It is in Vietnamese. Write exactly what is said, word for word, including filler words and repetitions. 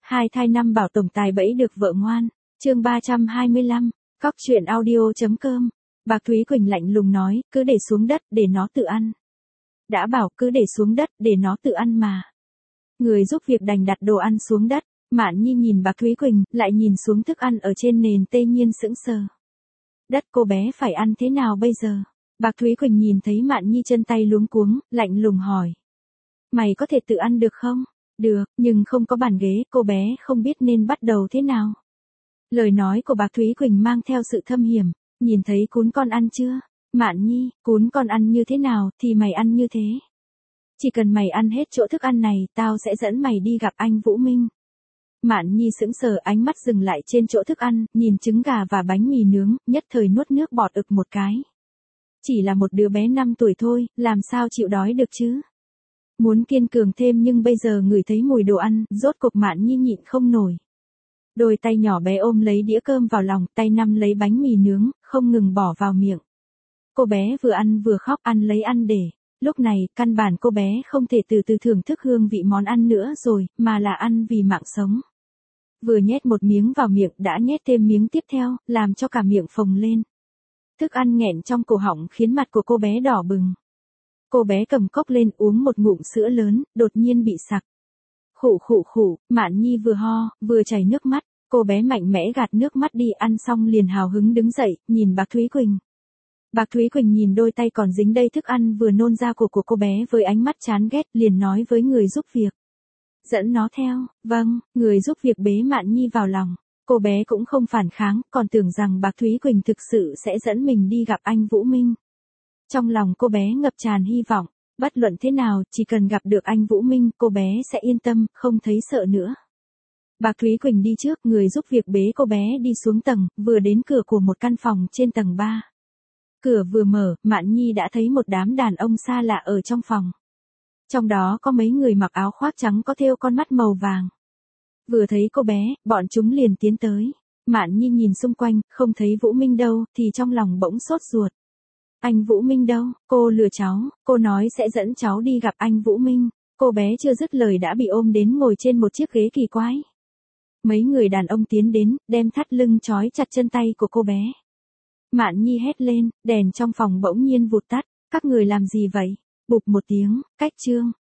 Hai thai năm bảo tổng tài bẫy được vợ ngoan. Chương ba trăm hai mươi lăm, cóc truyện audio.com. Bạc Thúy Quỳnh lạnh lùng nói, cứ để xuống đất để nó tự ăn. Đã bảo cứ để xuống đất để nó tự ăn mà. Người giúp việc đành đặt đồ ăn xuống đất. Mạn Nhi nhìn Bạc Thúy Quỳnh, lại nhìn xuống thức ăn ở trên nền, tê nhiên sững sờ. Đất, cô bé phải ăn thế nào bây giờ? Bạc Thúy Quỳnh nhìn thấy Mạn Nhi chân tay luống cuống, lạnh lùng hỏi. Mày có thể tự ăn được không? Được, nhưng không có bàn ghế, cô bé không biết nên bắt đầu thế nào. Lời nói của Bạc Thúy Quỳnh mang theo sự thâm hiểm. Nhìn thấy cún con ăn chưa? Mạn Nhi, cún con ăn như thế nào thì mày ăn như thế. Chỉ cần mày ăn hết chỗ thức ăn này, tao sẽ dẫn mày đi gặp anh Vũ Minh. Mạn Nhi sững sờ, ánh mắt dừng lại trên chỗ thức ăn, nhìn trứng gà và bánh mì nướng, nhất thời nuốt nước bọt ực một cái. Chỉ là một đứa bé năm tuổi thôi, làm sao chịu đói được chứ? Muốn kiên cường thêm nhưng bây giờ ngửi thấy mùi đồ ăn, rốt cuộc Mạn Nhi nhịn không nổi. Đôi tay nhỏ bé ôm lấy đĩa cơm vào lòng, tay nắm lấy bánh mì nướng, không ngừng bỏ vào miệng. Cô bé vừa ăn vừa khóc, ăn lấy ăn để. Lúc này, căn bản cô bé không thể từ từ thưởng thức hương vị món ăn nữa rồi, mà là ăn vì mạng sống. Vừa nhét một miếng vào miệng đã nhét thêm miếng tiếp theo, làm cho cả miệng phồng lên. Thức ăn nghẹn trong cổ họng khiến mặt của cô bé đỏ bừng. Cô bé cầm cốc lên uống một ngụm sữa lớn, đột nhiên bị sặc. Khụ khụ khụ, Mạn Nhi vừa ho, vừa chảy nước mắt, cô bé mạnh mẽ gạt nước mắt đi, ăn xong liền hào hứng đứng dậy, nhìn Bạc Thúy Quỳnh. Bạc Thúy Quỳnh nhìn đôi tay còn dính đầy thức ăn vừa nôn ra của của cô bé với ánh mắt chán ghét, liền nói với người giúp việc. Dẫn nó theo. Vâng, người giúp việc bế Mạn Nhi vào lòng. Cô bé cũng không phản kháng, còn tưởng rằng Bạc Thúy Quỳnh thực sự sẽ dẫn mình đi gặp anh Vũ Minh. Trong lòng cô bé ngập tràn hy vọng, bất luận thế nào, chỉ cần gặp được anh Vũ Minh, cô bé sẽ yên tâm, không thấy sợ nữa. Bạc Thúy Quỳnh đi trước, người giúp việc bế cô bé đi xuống tầng, vừa đến cửa của một căn phòng trên tầng ba. Cửa vừa mở, Mạn Nhi đã thấy một đám đàn ông xa lạ ở trong phòng. Trong đó có mấy người mặc áo khoác trắng có thêu con mắt màu vàng. Vừa thấy cô bé, bọn chúng liền tiến tới. Mạn Nhi nhìn xung quanh, không thấy Vũ Minh đâu, thì trong lòng bỗng sốt ruột. Anh Vũ Minh đâu? Cô lừa cháu, cô nói sẽ dẫn cháu đi gặp anh Vũ Minh. Cô bé chưa dứt lời đã bị ôm đến ngồi trên một chiếc ghế kỳ quái. Mấy người đàn ông tiến đến, đem thắt lưng trói chặt chân tay của cô bé. Mạn Nhi hét lên, đèn trong phòng bỗng nhiên vụt tắt. Các người làm gì vậy? Bụp một tiếng, cách chương.